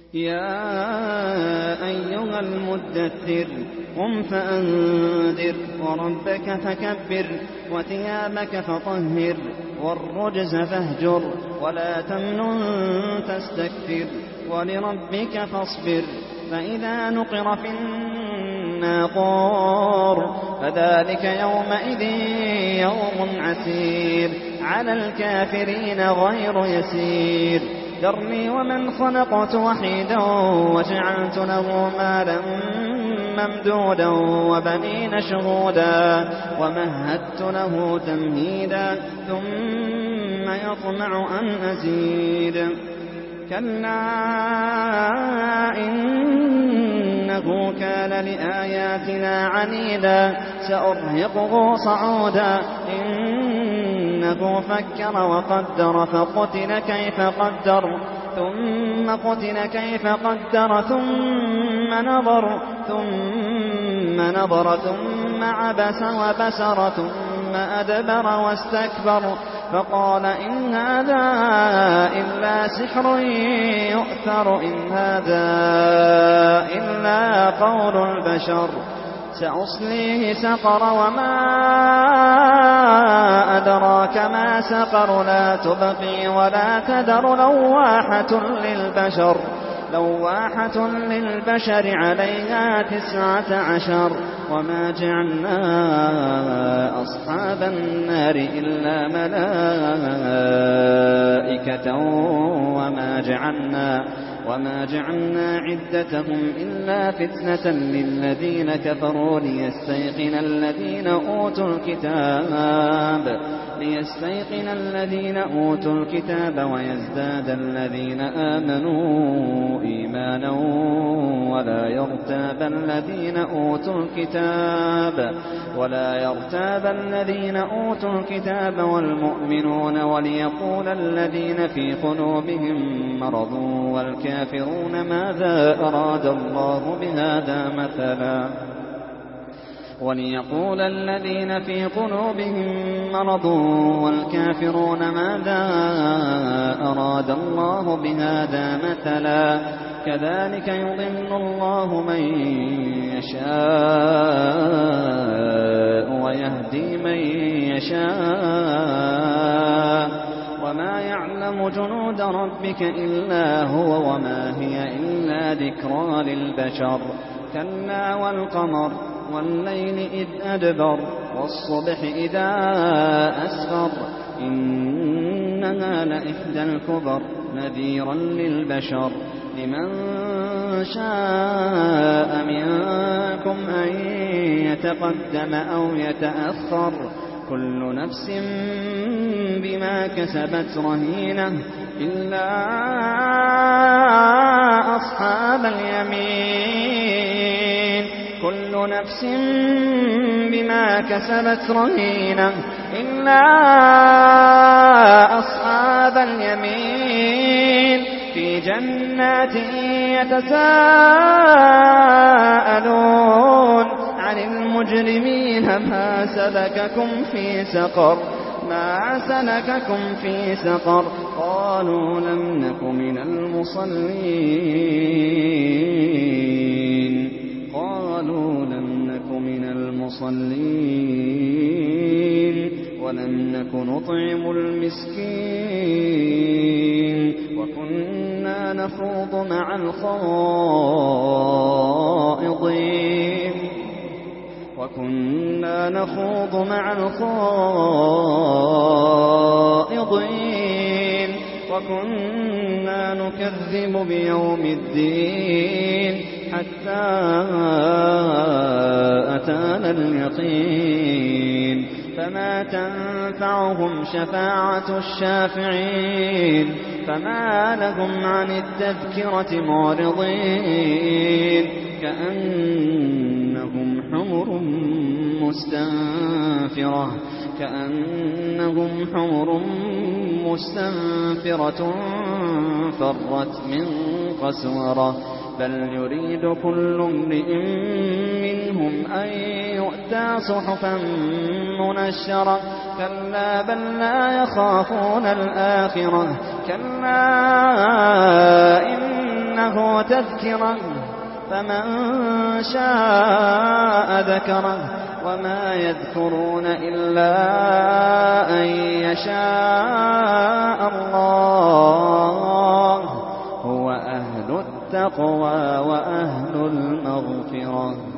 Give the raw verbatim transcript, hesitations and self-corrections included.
يا أيها المدثر قم فأنذر وربك فكبر وثيابك فطهر والرجز فاهجر ولا تمنن تستكثر ولربك فاصبر فإذا نقر في الناقور فذلك يومئذ يوم عسير على الكافرين غير يسير ذرني ومن خلقت وحيدا وجعلت له مالا ممدودا وبنين شهودا ومهدت له تمهيدا ثم يطمع أن أزيد كلا إنه كان لآياتنا عنيدا سأرهقه صعودا إنه فكر وقدر فقتل كيف قدر ثم قتل كيف قدر ثم نظر ثم نظر ثم عبس وبسر ثم أدبر واستكبر فقال إن هذا إلا سحر يؤثر إن هذا إلا قول البشر سأصليه سقر وما أدراك ما سقر لا تبقي ولا تذر لواحة للبشر لواحة للبشر عليها تسعة عشر وما جعلنا أصحاب النار إلا ملائكة وما جعلنا وما جعلنا عدتهم إلا فتنة للذين كفروا ليستيقن الذين أوتوا الكتاب ليستيقن الذين أوتوا الكتاب ويزداد الذين آمنوا إيمانا ولا يرتاب الذين أوتوا الكتاب ولا يرتاب الذين أوتوا الكتاب والمؤمنون وليقول الذين في قلوبهم مرض والكافرون ماذا أراد الله بهذا مثلا وليقول الذين في قلوبهم مرض والكافرون ماذا أراد الله بهذا مثلا كذلك يضل الله من يشاء ويهدي من يشاء وما يعلم جنود ربك إلا هو وما هي إلا ذكرى للبشر كلا والقمر والليل إذ أدبر والصبح إذا أسفر إنها لإحدى الكبر نذيرا للبشر لمن شاء منكم أن يتقدم أو يتأخر كل نفس بما كسبت رهينة إلا أصحاب اليمين كل نفس بما كسبت رهينة إلا أصحاب اليمين في جنات يتساءلون عن المجرمين ما سلككم في سقر ما سلككم في سقر قالوا لم نك من المصلين قالوا لم نك من المصلين ولم نك نطعم المسكين وكنا نخوض مع الخائضين وكنا نخوض مع الخائضين وكنا نكذب بيوم الدين حتى أتانا اليقين فما تنفعهم شفاعة الشافعين فما لهم عن التذكرة معرضين كأنهم حمر مستنفرة كأنهم حمر مستنفرة فرت من قسورة بل يريد كل امرئ منهم أن يؤتى صحفا منشرة كلا بل لا يخافون الآخرة كلا إنها فإنه تذكرة فمن شاء ذكره وما يذكرون إلا أن يشاء الله هو أهل التقوى وأهل المغفرة.